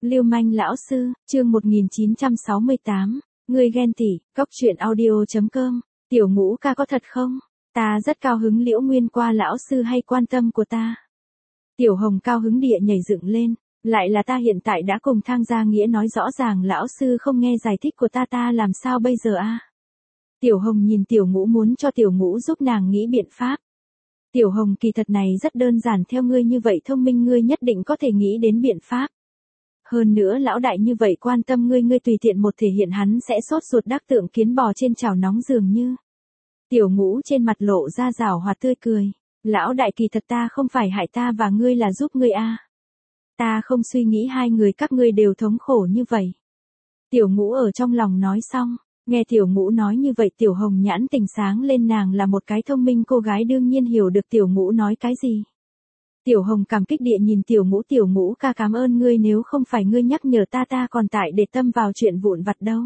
Lưu manh lão sư, chương 1968, ngươi ghen tị, cóc truyện audio.com, tiểu ngũ ca có thật không? Ta rất cao hứng Liễu Nguyên qua lão sư hay quan tâm của ta. Tiểu Hồng cao hứng địa nhảy dựng lên, lại là ta hiện tại đã cùng Thang Gia Nghĩa nói rõ ràng lão sư không nghe giải thích của ta làm sao bây giờ a? Tiểu Hồng nhìn Tiểu Ngũ muốn cho Tiểu Ngũ giúp nàng nghĩ biện pháp. Tiểu Hồng kỳ thật này rất đơn giản theo ngươi như vậy thông minh ngươi nhất định có thể nghĩ đến biện pháp. Hơn nữa lão đại như vậy quan tâm ngươi tùy tiện một thể hiện hắn sẽ sốt ruột đắc tượng kiến bò trên chảo nóng dường như. Tiểu Ngũ trên mặt lộ ra giảo hoạt tươi cười. Lão đại kỳ thật ta không phải hại ta và ngươi là giúp ngươi a. Ta không suy nghĩ hai người các ngươi đều thống khổ như vậy. Tiểu Ngũ ở trong lòng nói xong, nghe Tiểu Ngũ nói như vậy Tiểu Hồng nhãn tình sáng lên nàng là một cái thông minh cô gái đương nhiên hiểu được Tiểu Ngũ nói cái gì. Tiểu Hồng cảm kích địa nhìn Tiểu Ngũ ca cảm ơn ngươi nếu không phải ngươi nhắc nhở ta còn tại để tâm vào chuyện vụn vặt đâu.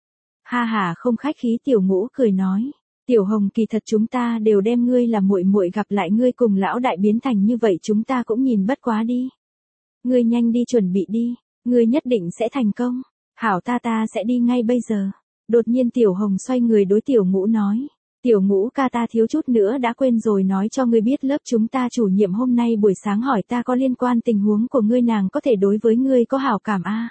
Ha ha không khách khí Tiểu Ngũ cười nói. Tiểu Hồng kỳ thật chúng ta đều đem ngươi là muội muội gặp lại ngươi cùng lão đại biến thành như vậy chúng ta cũng nhìn bất quá đi. Ngươi nhanh đi chuẩn bị đi, ngươi nhất định sẽ thành công. Hảo ta sẽ đi ngay bây giờ. Đột nhiên Tiểu Hồng xoay người đối Tiểu Ngũ nói. Tiểu Ngũ ca ta thiếu chút nữa đã quên rồi nói cho ngươi biết lớp chúng ta chủ nhiệm hôm nay buổi sáng hỏi ta có liên quan tình huống của ngươi nàng có thể đối với ngươi có hảo cảm a.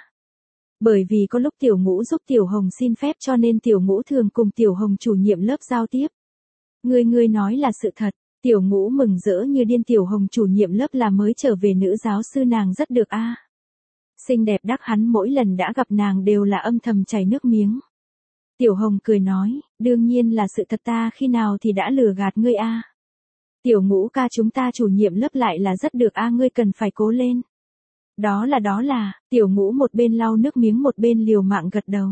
Bởi vì có lúc Tiểu Ngũ giúp Tiểu Hồng xin phép cho nên Tiểu Ngũ thường cùng Tiểu Hồng chủ nhiệm lớp giao tiếp. Ngươi nói là sự thật, Tiểu Ngũ mừng rỡ như điên Tiểu Hồng chủ nhiệm lớp là mới trở về nữ giáo sư nàng rất được a. Xinh đẹp đắc hắn mỗi lần đã gặp nàng đều là âm thầm chảy nước miếng. Tiểu Hồng cười nói, đương nhiên là sự thật ta khi nào thì đã lừa gạt ngươi a. Tiểu Ngũ ca chúng ta chủ nhiệm lớp lại là rất được a ngươi cần phải cố lên. Đó là, Tiểu Ngũ một bên lau nước miếng một bên liều mạng gật đầu.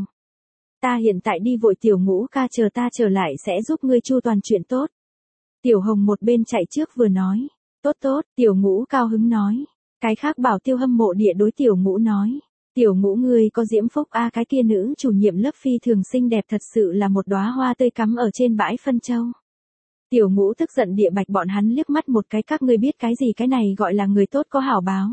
Ta hiện tại đi vội Tiểu Ngũ ca chờ ta trở lại sẽ giúp ngươi chu toàn chuyện tốt. Tiểu Hồng một bên chạy trước vừa nói, tốt, Tiểu Ngũ cao hứng nói. Cái khác bảo Tiêu hâm mộ địa đối Tiểu Ngũ nói. Tiểu Ngũ ngươi có diễm phúc a cái kia nữ chủ nhiệm lớp phi thường xinh đẹp thật sự là một đóa hoa tươi cắm ở trên bãi phân châu. Tiểu Ngũ tức giận địa bạch bọn hắn liếc mắt một cái các ngươi biết cái gì cái này gọi là người tốt có hảo báo.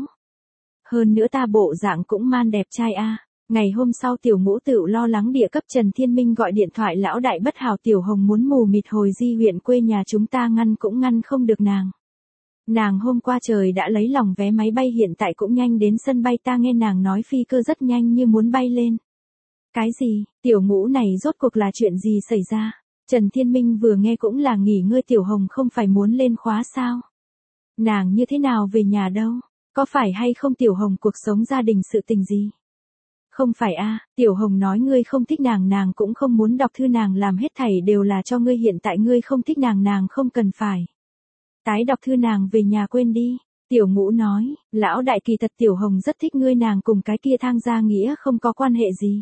Hơn nữa ta bộ dạng cũng man đẹp trai a. Ngày hôm sau Tiểu Ngũ tự lo lắng địa cấp Trần Thiên Minh gọi điện thoại lão đại bất hảo Tiểu Hồng muốn mù mịt hồi di huyện quê nhà chúng ta ngăn cũng ngăn không được nàng. Nàng hôm qua trời đã lấy lòng vé máy bay hiện tại cũng nhanh đến sân bay ta nghe nàng nói phi cơ rất nhanh như muốn bay lên. Cái gì, Tiểu Ngũ này rốt cuộc là chuyện gì xảy ra? Trần Thiên Minh vừa nghe cũng là nghỉ ngơi Tiểu Hồng không phải muốn lên khóa sao? Nàng như thế nào về nhà đâu? Có phải hay không Tiểu Hồng cuộc sống gia đình sự tình gì? Không phải a, Tiểu Hồng nói ngươi không thích nàng cũng không muốn đọc thư nàng làm hết thảy đều là cho ngươi hiện tại ngươi không thích nàng không cần phải. Tái đọc thư nàng về nhà quên đi. Tiểu Ngũ nói, lão đại kỳ thật Tiểu Hồng rất thích ngươi nàng cùng cái kia Thang Gia Nghĩa không có quan hệ gì.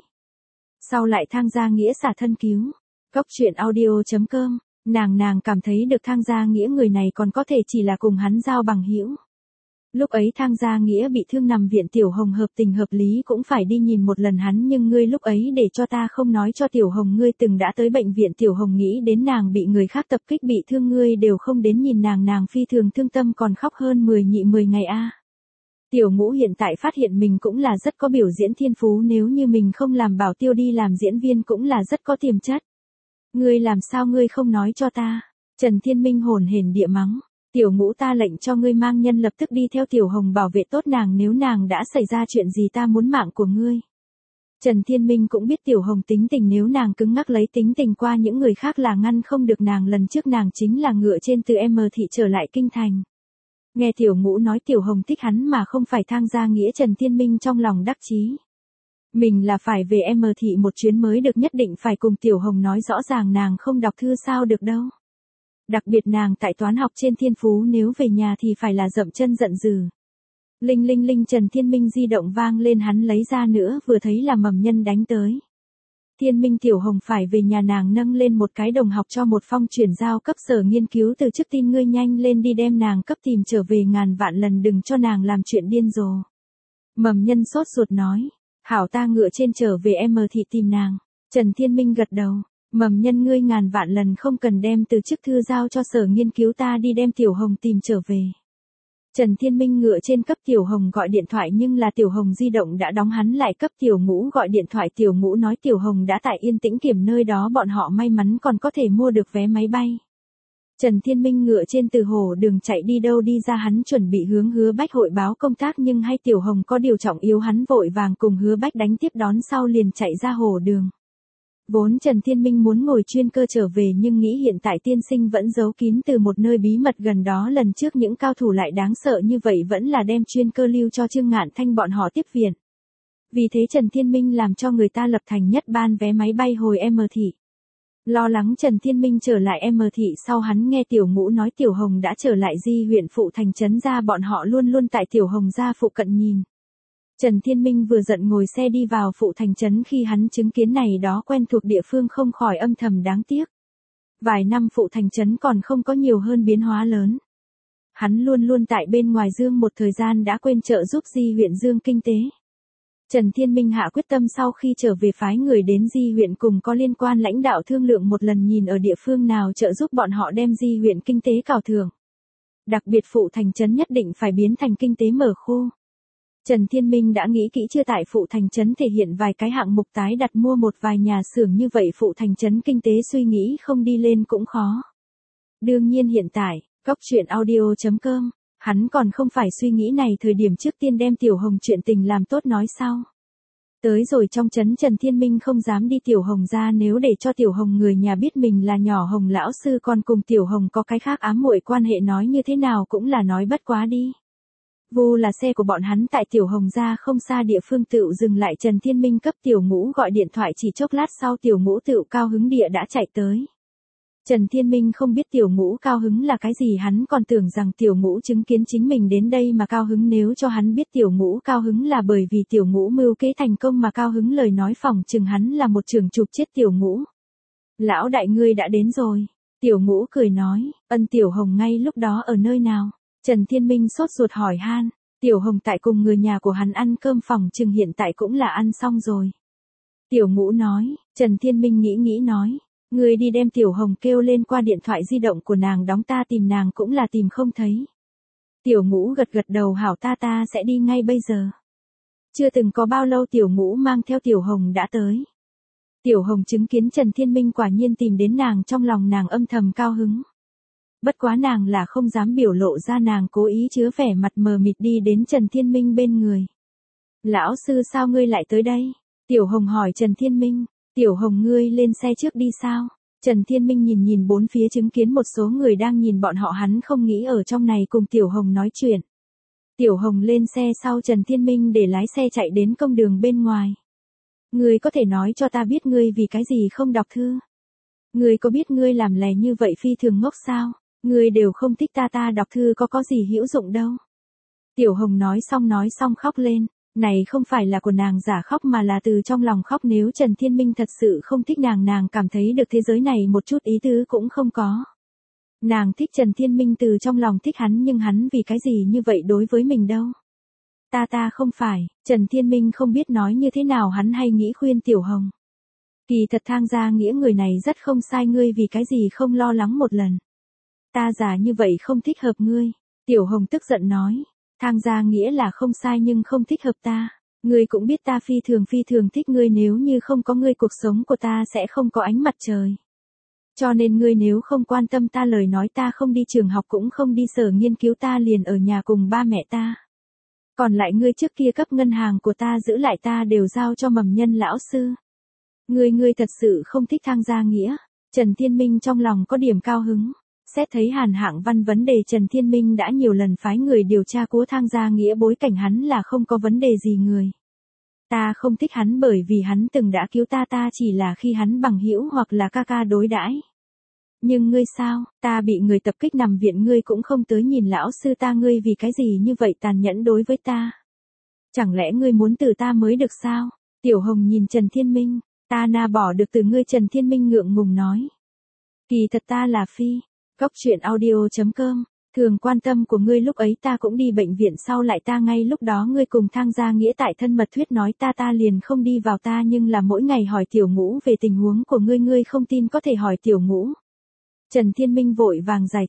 Sau lại Thang Gia Nghĩa xả thân cứu. Cóc truyện audio.com, nàng cảm thấy được Thang Gia Nghĩa người này còn có thể chỉ là cùng hắn giao bằng hữu. Lúc ấy Thang Gia Nghĩa bị thương nằm viện Tiểu Hồng hợp tình hợp lý cũng phải đi nhìn một lần hắn nhưng ngươi lúc ấy để cho ta không nói cho Tiểu Hồng ngươi từng đã tới bệnh viện Tiểu Hồng nghĩ đến nàng bị người khác tập kích bị thương ngươi đều không đến nhìn nàng phi thường thương tâm còn khóc hơn 10 ngày a. Tiểu Ngũ hiện tại phát hiện mình cũng là rất có biểu diễn thiên phú nếu như mình không làm bảo tiêu đi làm diễn viên cũng là rất có tiềm chất. Ngươi làm sao ngươi không nói cho ta? Trần Thiên Minh hồn hển địa mắng. Tiểu Ngũ ta lệnh cho ngươi mang nhân lập tức đi theo Tiểu Hồng bảo vệ tốt nàng nếu nàng đã xảy ra chuyện gì ta muốn mạng của ngươi. Trần Thiên Minh cũng biết Tiểu Hồng tính tình nếu nàng cứng ngắc lấy tính tình qua những người khác là ngăn không được nàng lần trước nàng chính là ngựa trên từ M thị trở lại kinh thành. Nghe Tiểu Ngũ nói Tiểu Hồng thích hắn mà không phải Thang Gia Nghĩa Trần Thiên Minh trong lòng đắc chí. Mình là phải về M thị một chuyến mới được nhất định phải cùng Tiểu Hồng nói rõ ràng nàng không đọc thư sao được đâu. Đặc biệt nàng tại toán học trên thiên phú nếu về nhà thì phải là dậm chân giận dữ. Linh Trần Thiên Minh di động vang lên hắn lấy ra nữa vừa thấy là Mầm Nhân đánh tới. Thiên Minh Tiểu Hồng phải về nhà nàng nâng lên một cái đồng học cho một phong chuyển giao cấp sở nghiên cứu từ chức tin ngươi nhanh lên đi đem nàng cấp tìm trở về ngàn vạn lần đừng cho nàng làm chuyện điên rồ. Mầm Nhân sốt ruột nói, hảo ta ngựa trên trở về M thị tìm nàng. Trần Thiên Minh gật đầu. Mầm Nhân ngươi ngàn vạn lần không cần đem từ chức thư giao cho sở nghiên cứu ta đi đem Tiểu Hồng tìm trở về. Trần Thiên Minh ngựa trên cấp Tiểu Hồng gọi điện thoại nhưng là Tiểu Hồng di động đã đóng, hắn lại cấp Tiểu Ngũ gọi điện thoại, Tiểu Ngũ nói Tiểu Hồng đã tại Yên Tĩnh Kiểm nơi đó, bọn họ may mắn còn có thể mua được vé máy bay. Trần Thiên Minh ngựa trên từ hồ đường chạy đi đâu đi ra, hắn chuẩn bị hướng Hứa Bách hội báo công tác nhưng hay Tiểu Hồng có điều trọng yếu, hắn vội vàng cùng Hứa Bách đánh tiếp đón sau liền chạy ra hồ đường. Vốn Trần Thiên Minh muốn ngồi chuyên cơ trở về nhưng nghĩ hiện tại tiên sinh vẫn giấu kín từ một nơi bí mật gần đó, lần trước những cao thủ lại đáng sợ như vậy vẫn là đem chuyên cơ lưu cho Trương Ngạn Thanh bọn họ tiếp viện. Vì thế Trần Thiên Minh làm cho người ta lập thành nhất ban vé máy bay hồi M thị. Lo lắng Trần Thiên Minh trở lại M thị sau, hắn nghe Tiểu Ngũ nói Tiểu Hồng đã trở lại Di huyện phụ thành trấn ra, bọn họ luôn luôn tại Tiểu Hồng gia phụ cận nhìn. Trần Thiên Minh vừa giận ngồi xe đi vào phụ thành trấn, khi hắn chứng kiến này đó quen thuộc địa phương không khỏi âm thầm đáng tiếc. Vài năm phụ thành trấn còn không có nhiều hơn biến hóa lớn. Hắn luôn luôn tại bên ngoài Dương một thời gian đã quên trợ giúp Di huyện Dương kinh tế. Trần Thiên Minh hạ quyết tâm sau khi trở về phái người đến Di huyện cùng có liên quan lãnh đạo thương lượng một lần, nhìn ở địa phương nào trợ giúp bọn họ đem Di huyện kinh tế cào thưởng. Đặc biệt phụ thành trấn nhất định phải biến thành kinh tế mở khu. Trần Thiên Minh đã nghĩ kỹ chưa, tại phụ thành trấn thể hiện vài cái hạng mục tái đặt mua một vài nhà xưởng, như vậy phụ thành trấn kinh tế suy nghĩ không đi lên cũng khó. Đương nhiên hiện tại, goctruyện.audio.com, hắn còn không phải suy nghĩ này, thời điểm trước tiên đem Tiểu Hồng chuyện tình làm tốt nói sau. Tới rồi trong trấn Trần Thiên Minh không dám đi Tiểu Hồng ra, nếu để cho Tiểu Hồng người nhà biết mình là nhỏ Hồng lão sư còn cùng Tiểu Hồng có cái khác ám muội quan hệ, nói như thế nào cũng là nói bất quá đi. Vu là xe của bọn hắn tại Tiểu Hồng ra không xa địa phương tựu dừng lại, Trần Thiên Minh cấp Tiểu Ngũ gọi điện thoại, chỉ chốc lát sau Tiểu Ngũ tựu cao hứng địa đã chạy tới. Trần Thiên Minh không biết Tiểu Ngũ cao hứng là cái gì, hắn còn tưởng rằng Tiểu Ngũ chứng kiến chính mình đến đây mà cao hứng, nếu cho hắn biết Tiểu Ngũ cao hứng là bởi vì Tiểu Ngũ mưu kế thành công mà cao hứng lời nói, phỏng chừng hắn là một trường chụp chết Tiểu Ngũ. Lão đại ngươi đã đến rồi. Tiểu Ngũ cười nói, ân. Tiểu Hồng ngay lúc đó ở nơi nào? Trần Thiên Minh sốt ruột hỏi han. Tiểu Hồng tại cùng người nhà của hắn ăn cơm, phòng chừng hiện tại cũng là ăn xong rồi. Tiểu Ngũ nói. Trần Thiên Minh nghĩ nói, ngươi đi đem Tiểu Hồng kêu lên, qua điện thoại di động của nàng đóng, ta tìm nàng cũng là tìm không thấy. Tiểu Ngũ gật đầu, hảo, ta sẽ đi ngay bây giờ. Chưa từng có bao lâu Tiểu Ngũ mang theo Tiểu Hồng đã tới. Tiểu Hồng chứng kiến Trần Thiên Minh quả nhiên tìm đến nàng, trong lòng nàng âm thầm cao hứng. Bất quá nàng là không dám biểu lộ ra, nàng cố ý chứa vẻ mặt mờ mịt đi đến Trần Thiên Minh bên người. Lão sư sao ngươi lại tới đây? Tiểu Hồng hỏi Trần Thiên Minh. Tiểu Hồng ngươi lên xe trước đi sao? Trần Thiên Minh nhìn bốn phía, chứng kiến một số người đang nhìn bọn họ, hắn không nghĩ ở trong này cùng Tiểu Hồng nói chuyện. Tiểu Hồng lên xe sau, Trần Thiên Minh để lái xe chạy đến công đường bên ngoài. Ngươi có thể nói cho ta biết ngươi vì cái gì không đọc thư? Ngươi có biết ngươi làm lè như vậy phi thường ngốc sao? Ngươi đều không thích ta đọc thư có gì hữu dụng đâu. Tiểu Hồng nói xong khóc lên. Này không phải là của nàng giả khóc mà là từ trong lòng khóc, nếu Trần Thiên Minh thật sự không thích nàng cảm thấy được thế giới này một chút ý tứ cũng không có. Nàng thích Trần Thiên Minh từ trong lòng thích hắn, nhưng hắn vì cái gì như vậy đối với mình đâu. Ta không phải. Trần Thiên Minh không biết nói như thế nào, hắn hay nghĩ khuyên Tiểu Hồng. Kỳ thật Thang Gia Nghĩa người này rất không sai, ngươi vì cái gì không lo lắng một lần. Ta già như vậy không thích hợp ngươi. Tiểu Hồng tức giận nói. Thang Gia Nghĩa là không sai nhưng không thích hợp ta. Ngươi cũng biết ta phi thường thích ngươi, nếu như không có ngươi cuộc sống của ta sẽ không có ánh mặt trời. Cho nên ngươi nếu không quan tâm ta lời nói, ta không đi trường học cũng không đi sở nghiên cứu, ta liền ở nhà cùng ba mẹ ta. Còn lại ngươi trước kia cấp ngân hàng của ta giữ lại ta đều giao cho Mầm Nhân lão sư. Ngươi thật sự không thích Thang Gia Nghĩa. Trần Thiên Minh trong lòng có điểm cao hứng. Xét thấy Hàn Hạng Văn vấn đề, Trần Thiên Minh đã nhiều lần phái người điều tra của Thang Gia Nghĩa, bối cảnh hắn là không có vấn đề gì người. Ta không thích hắn bởi vì hắn từng đã cứu ta chỉ là khi hắn bằng hữu hoặc là ca đối đãi. Nhưng ngươi sao, ta bị người tập kích nằm viện ngươi cũng không tới nhìn lão sư ta, ngươi vì cái gì như vậy tàn nhẫn đối với ta? Chẳng lẽ ngươi muốn từ ta mới được sao? Tiểu Hồng nhìn Trần Thiên Minh, ta na bỏ được từ ngươi. Trần Thiên Minh ngượng ngùng nói. Kỳ thật ta là Phi. Goctruyện.audio.com, thường quan tâm của ngươi, lúc ấy ta cũng đi bệnh viện, sau lại ta ngay lúc đó ngươi cùng Thang Gia Nghĩa tại thân mật thuyết nói ta liền không đi vào, ta nhưng là mỗi ngày hỏi Tiểu Ngũ về tình huống của ngươi không tin có thể hỏi Tiểu Ngũ. Trần Thiên Minh vội vàng giải thích.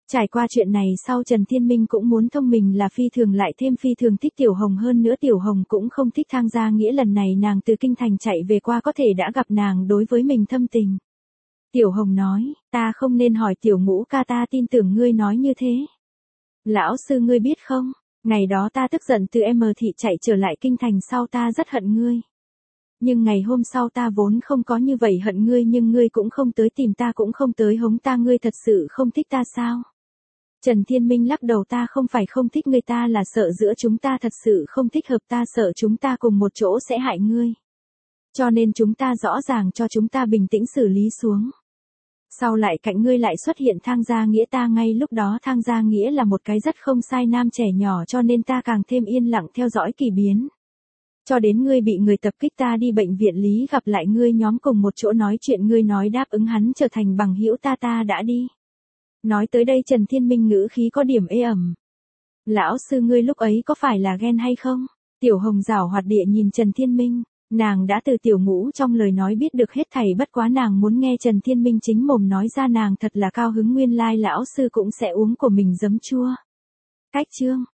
Trải qua chuyện này sau Trần Thiên Minh cũng muốn thông mình là phi thường lại thêm phi thường thích Tiểu Hồng hơn nữa Tiểu Hồng cũng không thích Thang Gia Nghĩa lần này nàng từ kinh thành chạy về qua có thể đã gặp nàng đối với mình thâm tình. Tiểu Hồng nói, ta không nên hỏi Tiểu Ngũ ca ta tin tưởng ngươi nói như thế. Lão sư ngươi biết không, ngày đó ta tức giận từ M thị chạy trở lại kinh thành sau ta rất hận ngươi. Nhưng ngày hôm sau ta vốn không có như vậy hận ngươi nhưng ngươi cũng không tới tìm ta cũng không tới hống ta ngươi thật sự không thích ta sao? Trần Thiên Minh lắc đầu ta không phải không thích người ta là sợ giữa chúng ta thật sự không thích hợp ta sợ chúng ta cùng một chỗ sẽ hại ngươi. Cho nên chúng ta rõ ràng cho chúng ta bình tĩnh xử lý xuống. Sau lại cạnh ngươi lại xuất hiện Thang Gia Nghĩa ta ngay lúc đó Thang Gia Nghĩa là một cái rất không sai nam trẻ nhỏ cho nên ta càng thêm yên lặng theo dõi kỳ biến. Cho đến ngươi bị người tập kích ta đi bệnh viện lý gặp lại ngươi nhóm cùng một chỗ nói chuyện ngươi nói đáp ứng hắn trở thành bằng hữu ta đã đi. Nói tới đây Trần Thiên Minh ngữ khí có điểm ê ẩm. Lão sư ngươi lúc ấy có phải là ghen hay không? Tiểu Hồng giảo hoạt địa nhìn Trần Thiên Minh, nàng đã từ Tiểu Ngũ trong lời nói biết được hết thảy bất quá nàng muốn nghe Trần Thiên Minh chính mồm nói ra nàng thật là cao hứng nguyên lai lão sư cũng sẽ uống của mình giấm chua. Cách chương